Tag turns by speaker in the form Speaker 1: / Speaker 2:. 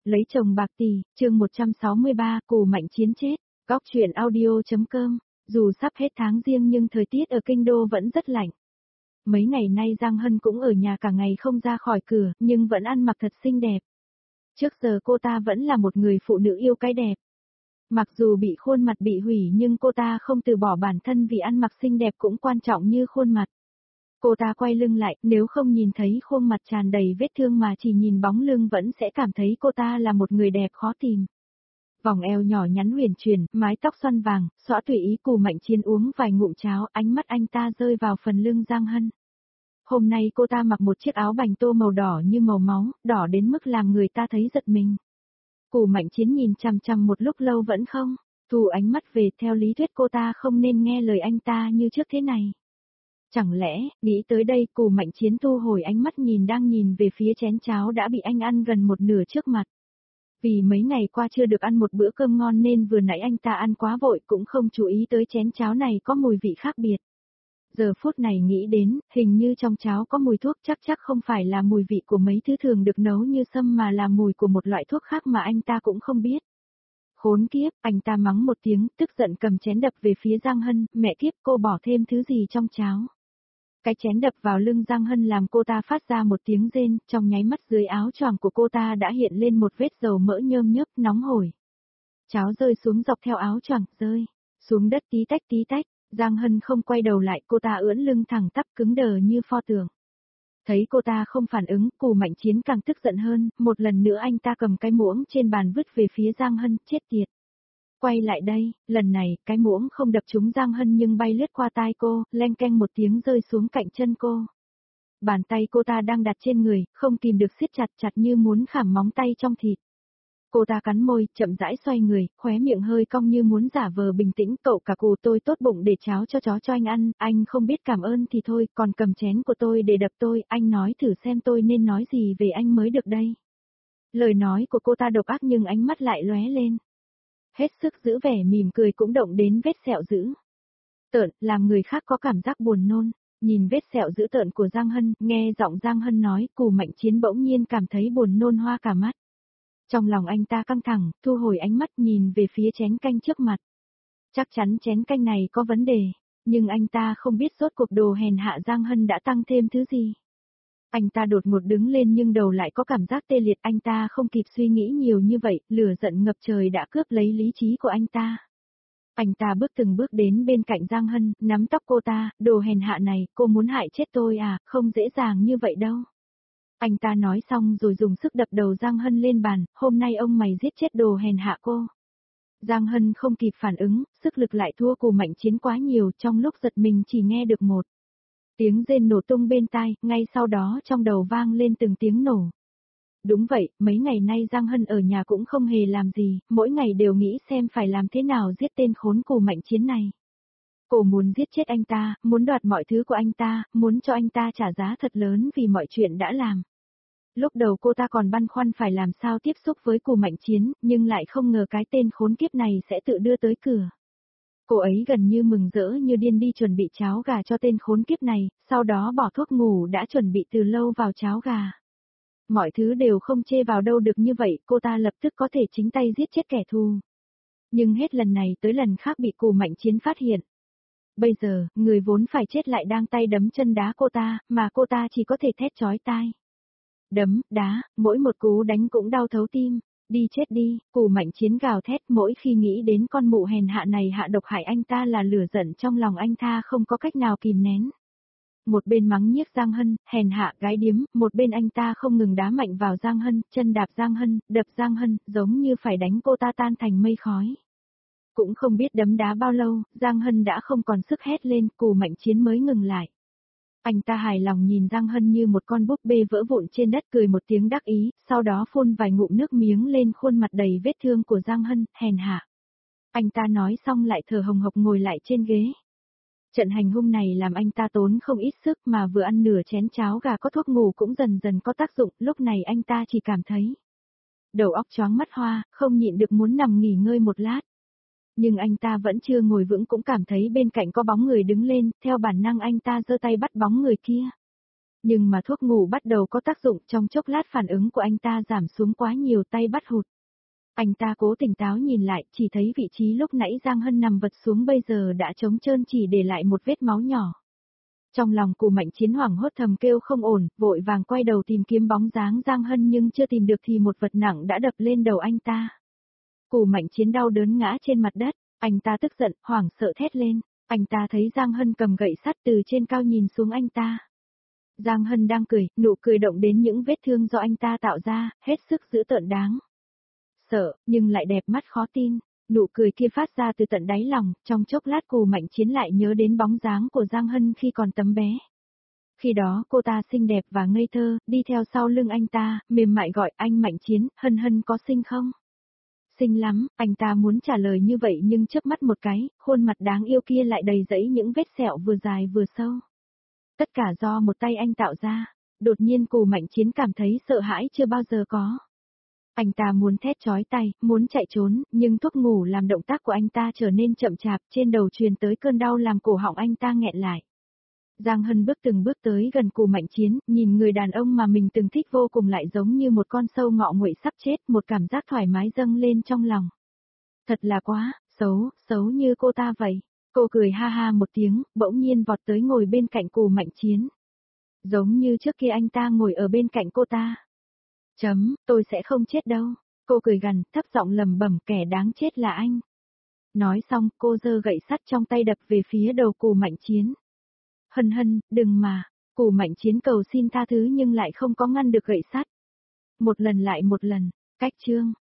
Speaker 1: Lấy chồng bạc tỷ, chương 163, Cù Mạnh Chiến chết. Góc truyện audio.com. Dù sắp hết tháng riêng nhưng thời tiết ở kinh đô vẫn rất lạnh. Mấy ngày nay Giang Hân cũng ở nhà cả ngày không ra khỏi cửa, nhưng vẫn ăn mặc thật xinh đẹp. Trước giờ cô ta vẫn là một người phụ nữ yêu cái đẹp. Mặc dù bị khuôn mặt bị hủy nhưng cô ta không từ bỏ bản thân vì ăn mặc xinh đẹp cũng quan trọng như khuôn mặt. Cô ta quay lưng lại, nếu không nhìn thấy khuôn mặt tràn đầy vết thương mà chỉ nhìn bóng lưng vẫn sẽ cảm thấy cô ta là một người đẹp khó tìm. Vòng eo nhỏ nhắn huyền chuyển, mái tóc xoăn vàng, xõa tùy ý. Cù Mạnh Chiến uống vài ngụm cháo, ánh mắt anh ta rơi vào phần lưng Giang Hân. Hôm nay cô ta mặc một chiếc áo bành tô màu đỏ như màu máu, đỏ đến mức làm người ta thấy giật mình. Cù Mạnh Chiến nhìn chằm chằm một lúc lâu vẫn không thu ánh mắt về, theo lý thuyết cô ta không nên nghe lời anh ta như trước thế này. Chẳng lẽ, nghĩ tới đây Cù Mạnh Chiến thu hồi ánh mắt đang nhìn về phía chén cháo đã bị anh ăn gần một nửa trước mặt. Vì mấy ngày qua chưa được ăn một bữa cơm ngon nên vừa nãy anh ta ăn quá vội cũng không chú ý tới chén cháo này có mùi vị khác biệt. Giờ phút này nghĩ đến, hình như trong cháo có mùi thuốc, chắc không phải là mùi vị của mấy thứ thường được nấu như sâm mà là mùi của một loại thuốc khác mà anh ta cũng không biết. Khốn kiếp, anh ta mắng một tiếng, tức giận cầm chén đập về phía Giang Hân, mẹ kiếp, cô bỏ thêm thứ gì trong cháo. Cái chén đập vào lưng Giang Hân làm cô ta phát ra một tiếng rên, trong nháy mắt dưới áo choàng của cô ta đã hiện lên một vết dầu mỡ nhơm nhớp nóng hổi. Cháo rơi xuống dọc theo áo choàng, rơi xuống đất tí tách, Giang Hân không quay đầu lại, cô ta ưỡn lưng thẳng tắp cứng đờ như pho tượng. Thấy cô ta không phản ứng, Cù Mạnh Chiến càng tức giận hơn, một lần nữa anh ta cầm cái muỗng trên bàn vứt về phía Giang Hân, chết tiệt. Quay lại đây, lần này, cái muỗng không đập trúng Giang Hân nhưng bay lướt qua tai cô, leng keng một tiếng rơi xuống cạnh chân cô. Bàn tay cô ta đang đặt trên người, không kìm được siết chặt như muốn khảm móng tay trong thịt. Cô ta cắn môi, chậm rãi xoay người, khóe miệng hơi cong như muốn giả vờ bình tĩnh. Cậu cả Cù, tôi tốt bụng để cháo cho chó cho anh ăn, anh không biết cảm ơn thì thôi, còn cầm chén của tôi để đập tôi, anh nói thử xem tôi nên nói gì về anh mới được đây. Lời nói của cô ta độc ác nhưng ánh mắt lại lóe lên. Hết sức giữ vẻ mỉm cười cũng động đến vết sẹo dữ tợn, làm người khác có cảm giác buồn nôn. Nhìn vết sẹo dữ tợn của Giang Hân, nghe giọng Giang Hân nói, Cù Mạnh Chiến bỗng nhiên cảm thấy buồn nôn hoa cả mắt. Trong lòng anh ta căng thẳng, thu hồi ánh mắt nhìn về phía chén canh trước mặt. Chắc chắn chén canh này có vấn đề, nhưng anh ta không biết rốt cuộc đồ hèn hạ Giang Hân đã tăng thêm thứ gì. Anh ta đột ngột đứng lên nhưng đầu lại có cảm giác tê liệt, anh ta không kịp suy nghĩ nhiều như vậy, lửa giận ngập trời đã cướp lấy lý trí của anh ta. Anh ta từng bước đến bên cạnh Giang Hân, nắm tóc cô ta, đồ hèn hạ này, cô muốn hại chết tôi à, không dễ dàng như vậy đâu. Anh ta nói xong rồi dùng sức đập đầu Giang Hân lên bàn, hôm nay ông mày giết chết đồ hèn hạ cô. Giang Hân không kịp phản ứng, sức lực lại thua Cù Mạnh Chiến quá nhiều, trong lúc giật mình chỉ nghe được một tiếng rên nổ tung bên tai, ngay sau đó trong đầu vang lên từng tiếng nổ. Đúng vậy, mấy ngày nay Giang Hân ở nhà cũng không hề làm gì, mỗi ngày đều nghĩ xem phải làm thế nào giết tên khốn Cù Mạnh Chiến này. Cô muốn giết chết anh ta, muốn đoạt mọi thứ của anh ta, muốn cho anh ta trả giá thật lớn vì mọi chuyện đã làm. Lúc đầu cô ta còn băn khoăn phải làm sao tiếp xúc với Cù Mạnh Chiến, nhưng lại không ngờ cái tên khốn kiếp này sẽ tự đưa tới cửa. Cô ấy gần như mừng rỡ như điên đi chuẩn bị cháo gà cho tên khốn kiếp này, sau đó bỏ thuốc ngủ đã chuẩn bị từ lâu vào cháo gà. Mọi thứ đều không chê vào đâu được như vậy, cô ta lập tức có thể chính tay giết chết kẻ thù. Nhưng hết lần này tới lần khác bị Cù Mạnh Chiến phát hiện. Bây giờ, người vốn phải chết lại đang tay đấm chân đá cô ta, mà cô ta chỉ có thể thét chói tai. Đấm, đá, mỗi một cú đánh cũng đau thấu tim. Đi chết đi, Cù Mạnh Chiến gào thét, mỗi khi nghĩ đến con mụ hèn hạ này hạ độc hại anh ta là lửa giận trong lòng anh ta không có cách nào kìm nén. Một bên mắng nhiếc Giang Hân, hèn hạ, gái điếm, một bên anh ta không ngừng đá mạnh vào Giang Hân, chân đạp Giang Hân, đập Giang Hân, giống như phải đánh cô ta tan thành mây khói. Cũng không biết đấm đá bao lâu, Giang Hân đã không còn sức hét lên, Cù Mạnh Chiến mới ngừng lại. Anh ta hài lòng nhìn Giang Hân như một con búp bê vỡ vụn trên đất, cười một tiếng đắc ý, sau đó phun vài ngụm nước miếng lên khuôn mặt đầy vết thương của Giang Hân, hèn hạ. Anh ta nói xong lại thở hồng hộc ngồi lại trên ghế. Trận hành hung này làm anh ta tốn không ít sức mà vừa ăn nửa chén cháo gà có thuốc ngủ cũng dần dần có tác dụng, lúc này anh ta chỉ cảm thấy đầu óc choáng mắt hoa, không nhịn được muốn nằm nghỉ ngơi một lát. Nhưng anh ta vẫn chưa ngồi vững cũng cảm thấy bên cạnh có bóng người đứng lên, theo bản năng anh ta giơ tay bắt bóng người kia. Nhưng mà thuốc ngủ bắt đầu có tác dụng, trong chốc lát phản ứng của anh ta giảm xuống quá nhiều, tay bắt hụt. Anh ta cố tỉnh táo nhìn lại, chỉ thấy vị trí lúc nãy Giang Hân nằm vật xuống bây giờ đã trống trơn, chỉ để lại một vết máu nhỏ. Trong lòng Cù Mạnh Chiến hoảng hốt thầm kêu không ổn, vội vàng quay đầu tìm kiếm bóng dáng Giang Hân nhưng chưa tìm được thì một vật nặng đã đập lên đầu anh ta. Cù Mạnh Chiến đau đớn ngã trên mặt đất, anh ta tức giận, hoảng sợ thét lên. Anh ta thấy Giang Hân cầm gậy sắt từ trên cao nhìn xuống anh ta. Giang Hân đang cười, nụ cười động đến những vết thương do anh ta tạo ra, hết sức dữ tợn đáng sợ, nhưng lại đẹp mắt khó tin. Nụ cười kia phát ra từ tận đáy lòng, trong chốc lát Cù Mạnh Chiến lại nhớ đến bóng dáng của Giang Hân khi còn tấm bé. Khi đó cô ta xinh đẹp và ngây thơ, đi theo sau lưng anh ta, mềm mại gọi anh Mạnh Chiến, Hân Hân có xinh không? Xinh lắm, anh ta muốn trả lời như vậy nhưng chớp mắt một cái, khuôn mặt đáng yêu kia lại đầy rẫy những vết sẹo vừa dài vừa sâu. Tất cả do một tay anh tạo ra. Đột nhiên Cù Mạnh Chiến cảm thấy sợ hãi chưa bao giờ có. Anh ta muốn thét chói tay, muốn chạy trốn, nhưng thuốc ngủ làm động tác của anh ta trở nên chậm chạp, trên đầu truyền tới cơn đau làm cổ họng anh ta nghẹn lại. Giang Hân từng bước tới gần Cù Mạnh Chiến, nhìn người đàn ông mà mình từng thích vô cùng lại giống như một con sâu ngọ nguậy sắp chết, một cảm giác thoải mái dâng lên trong lòng. Thật là quá, xấu như cô ta vậy. Cô cười ha ha một tiếng, bỗng nhiên vọt tới ngồi bên cạnh Cù Mạnh Chiến. Giống như trước kia anh ta ngồi ở bên cạnh cô ta. Tôi sẽ không chết đâu. Cô cười gằn, thấp giọng lẩm bẩm, kẻ đáng chết là anh. Nói xong, cô giơ gậy sắt trong tay đập về phía đầu Cù Mạnh Chiến. Hân, đừng mà. Cù Mạnh Chiến cầu xin tha thứ nhưng lại không có ngăn được gậy sắt. Một lần lại một lần, cách chương.